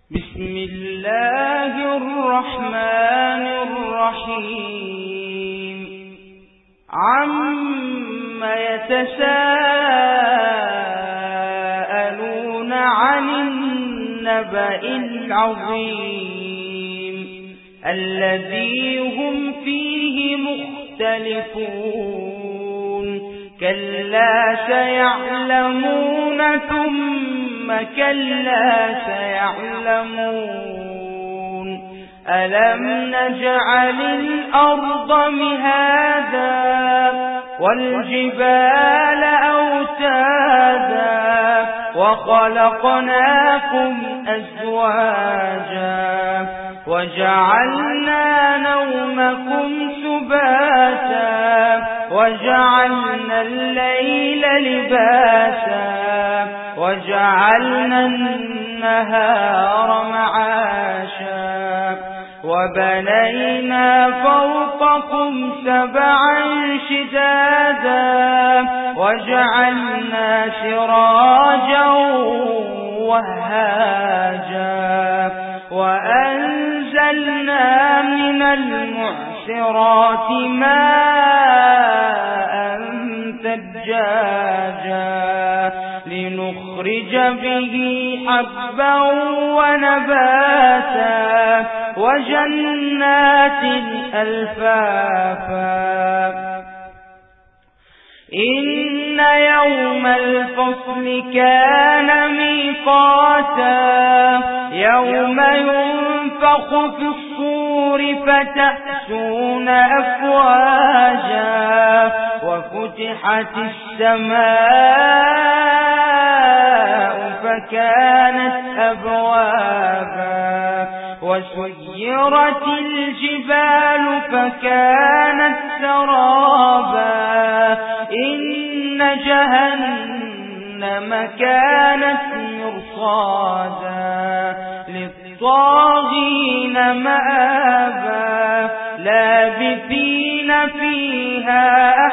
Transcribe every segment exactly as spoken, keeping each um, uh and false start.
بسم الله الرحمن الرحيم عم يتساءلون عن النبأ العظيم الذي هم فيه مختلفون كلا سيعلمون ثم كلا سيعلمون ألم نجعل الأرض مهادا والجبال أوتادا وخلقناكم أزواجا وجعلنا نومكم سباتا وجعلنا الليل لباسا وجعلنا النهار معاشا وبنينا فوقكم سبعا شدادا وجعلنا سراجا وهاجا وأنزلنا من المعصرات ماء ثجاجا لنخرج به حبا ونباتا وجنات ألفافا إن يوم الفصل كان ميقاتا يوم ينفخ في الصور فتأتون أفواجا وفتحت السماء فكانت أبوابا وسيرت الجبال فكانت سرابا إن جهنم كانت مرصادا للطاغين مآبا لابثين فيها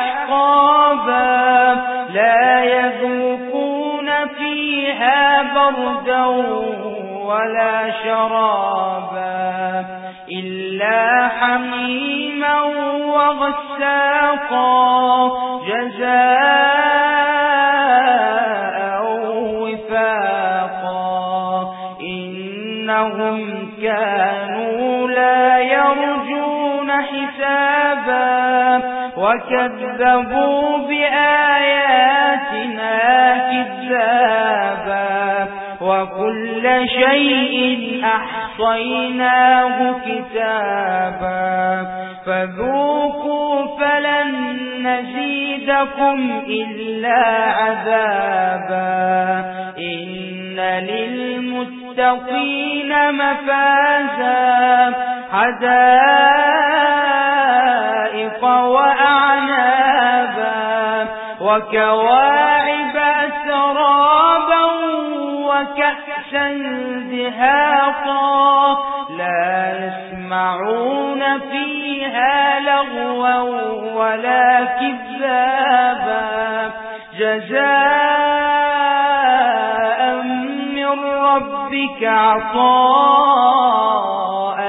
أحقابا لا يذوقون فيها بردا ولا شرابا إلا حميما وغساقا جزاء وفاقا إنهم كانوا لا يرجون حسابا وكذبوا بآياتنا كذابا وكل شيء أحصيناه كتابا فذوقوا فلن نزيدكم إلا عذابا إن للمتقين مفازا حدائق وأعنابا وكواعب أترابا وكأسا دهاقا لا يسمعون فيها لغوا ولا كذابا جزاء من ربك عطاء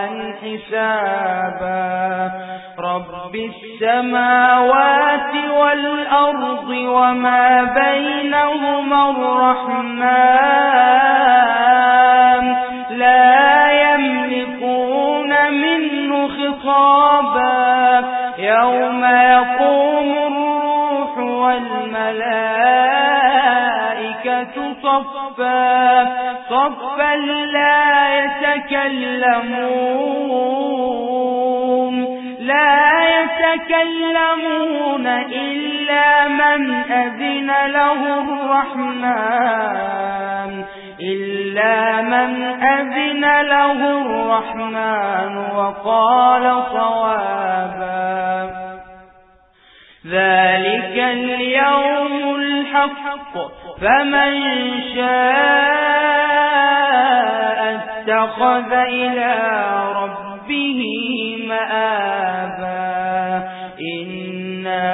حسابا رب السماوات والأرض وما بينهما الرحمن لا يملكون منه خطابا يوم يقوم الروح والملائكة صفا صفا لا يتكلمون لا يتكلمون إلا من أذن له الرحمن إلا من أذن له الرحمن وقال صوابا ذلك اليوم الحق فمن شاء اتخذ إلى ربه مآبا إنا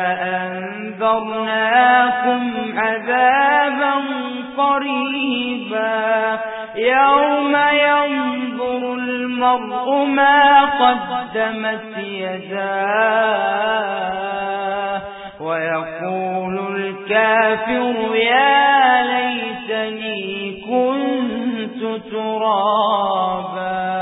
أنذرناكم عذابا قريبا يوم ينظر المرء ما قدمت يداه ويقول الكافر يا ليتني كنت ترابا.